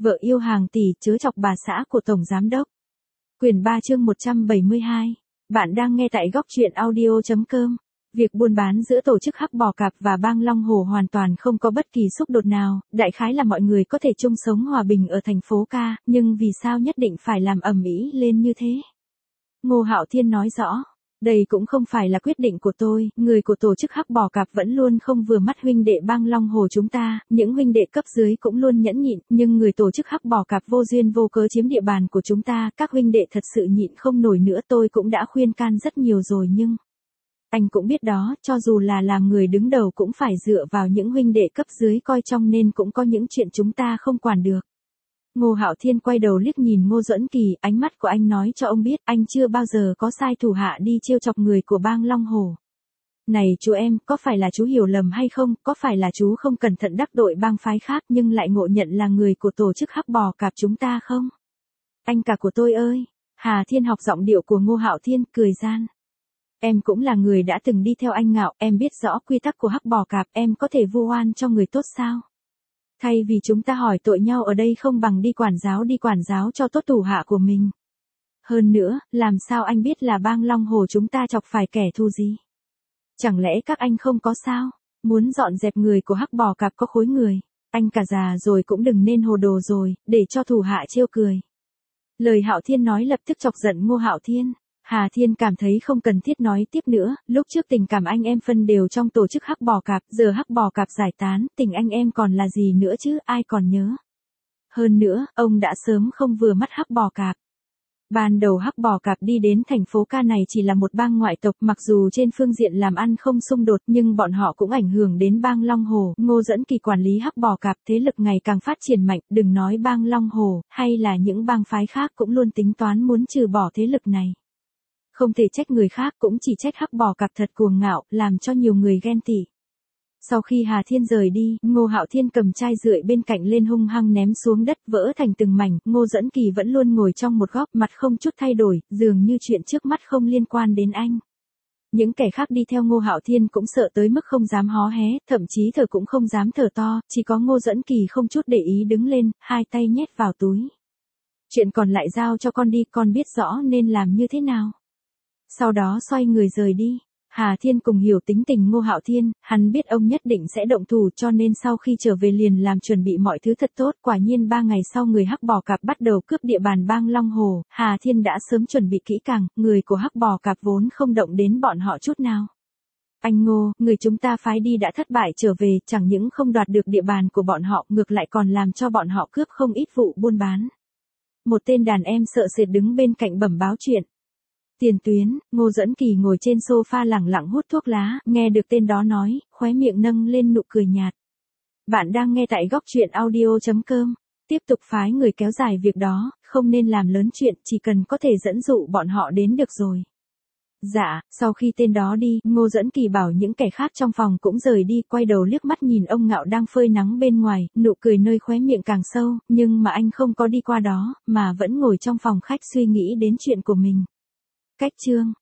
Vợ yêu hàng tỷ chớ chọc bà xã của Tổng Giám đốc. Quyển 3 chương 172. Bạn đang nghe tại góc truyện audio.com. Việc buôn bán giữa tổ chức Hắc Bò Cạp và bang Long Hồ hoàn toàn không có bất kỳ xung đột nào, đại khái là mọi người có thể chung sống hòa bình ở thành phố ca, nhưng vì sao nhất định phải làm ầm ĩ lên như thế? Ngô Hạo Thiên nói rõ. Đây cũng không phải là quyết định của tôi, người của tổ chức Hắc Bò Cạp vẫn luôn không vừa mắt huynh đệ bang Long Hồ chúng ta, những huynh đệ cấp dưới cũng luôn nhẫn nhịn, nhưng người tổ chức Hắc Bò Cạp vô duyên vô cớ chiếm địa bàn của chúng ta, các huynh đệ thật sự nhịn không nổi nữa. Tôi cũng đã khuyên can rất nhiều rồi nhưng... Anh cũng biết đó, cho dù là làm người đứng đầu cũng phải dựa vào những huynh đệ cấp dưới coi trông nên cũng có những chuyện chúng ta không quản được. Ngô Hạo Thiên quay đầu liếc nhìn Ngô Duẫn Kỳ, ánh mắt của anh nói cho ông biết anh chưa bao giờ có sai thủ hạ đi trêu chọc người của bang Long Hồ. Này chú em, có phải là chú hiểu lầm hay không, có phải là chú không cẩn thận đắc tội bang phái khác nhưng lại ngộ nhận là người của tổ chức Hắc Bò Cạp chúng ta không? Anh cả của tôi ơi! Hà Thiên học giọng điệu của Ngô Hạo Thiên, cười gian. Em cũng là người đã từng đi theo anh Ngạo, em biết rõ quy tắc của Hắc Bò Cạp, em có thể vu oan cho người tốt sao? Thay vì chúng ta hỏi tội nhau ở đây không bằng đi quản giáo cho tốt thủ hạ của mình. Hơn nữa, làm sao anh biết là bang Long Hồ chúng ta chọc phải kẻ thù gì? Chẳng lẽ các anh không có sao? Muốn dọn dẹp người của Hắc Bò Cạp có khối người. Anh cả già rồi cũng đừng nên hồ đồ rồi, để cho thủ hạ trêu cười. Lời Hạo Thiên nói lập tức chọc giận Ngô Hạo Thiên. Hà Thiên cảm thấy không cần thiết nói tiếp nữa, lúc trước tình cảm anh em phân đều trong tổ chức Hắc Bò Cạp, giờ Hắc Bò Cạp giải tán, tình anh em còn là gì nữa chứ, ai còn nhớ. Hơn nữa, ông đã sớm không vừa mắt Hắc Bò Cạp. Ban đầu Hắc Bò Cạp đi đến thành phố ca này chỉ là một bang ngoại tộc, mặc dù trên phương diện làm ăn không xung đột nhưng bọn họ cũng ảnh hưởng đến bang Long Hồ. Ngô Duẫn Kỳ quản lý Hắc Bò Cạp, thế lực ngày càng phát triển mạnh, đừng nói bang Long Hồ, hay là những bang phái khác cũng luôn tính toán muốn trừ bỏ thế lực này. Không thể trách người khác, cũng chỉ trách Hắc Bò Cạp thật cuồng ngạo, làm cho nhiều người ghen tị. Sau khi Hà Thiên rời đi, Ngô Hạo Thiên cầm chai rượu bên cạnh lên hung hăng ném xuống đất vỡ thành từng mảnh. Ngô Duẫn Kỳ vẫn luôn ngồi trong một góc, mặt không chút thay đổi, dường như chuyện trước mắt không liên quan đến anh. Những kẻ khác đi theo Ngô Hạo Thiên cũng sợ tới mức không dám hó hé, thậm chí thở cũng không dám thở to, chỉ có Ngô Duẫn Kỳ không chút để ý đứng lên, hai tay nhét vào túi. Chuyện còn lại giao cho con đi, con biết rõ nên làm như thế nào. Sau đó xoay người rời đi. Hà Thiên cùng hiểu tính tình Ngô Hạo Thiên, hắn biết ông nhất định sẽ động thủ cho nên sau khi trở về liền làm chuẩn bị mọi thứ thật tốt. Quả nhiên 3 ngày sau người Hắc Bò Cạp bắt đầu cướp địa bàn bang Long Hồ, Hà Thiên đã sớm chuẩn bị kỹ càng, người của Hắc Bò Cạp vốn không động đến bọn họ chút nào. Anh Ngô, người chúng ta phái đi đã thất bại trở về, chẳng những không đoạt được địa bàn của bọn họ, ngược lại còn làm cho bọn họ cướp không ít vụ buôn bán. Một tên đàn em sợ sệt đứng bên cạnh bẩm báo chuyện. Tiền tuyến, Ngô Duẫn Kỳ ngồi trên sofa lẳng lặng hút thuốc lá, nghe được tên đó nói, khóe miệng nâng lên nụ cười nhạt. Bạn đang nghe tại góc truyện audio.com. Tiếp tục phái người kéo dài việc đó, không nên làm lớn chuyện, chỉ cần có thể dẫn dụ bọn họ đến được rồi. Dạ, sau khi tên đó đi, Ngô Duẫn Kỳ bảo những kẻ khác trong phòng cũng rời đi, quay đầu liếc mắt nhìn ông Ngạo đang phơi nắng bên ngoài, nụ cười nơi khóe miệng càng sâu, nhưng mà anh không có đi qua đó, mà vẫn ngồi trong phòng khách suy nghĩ đến chuyện của mình. Cách chương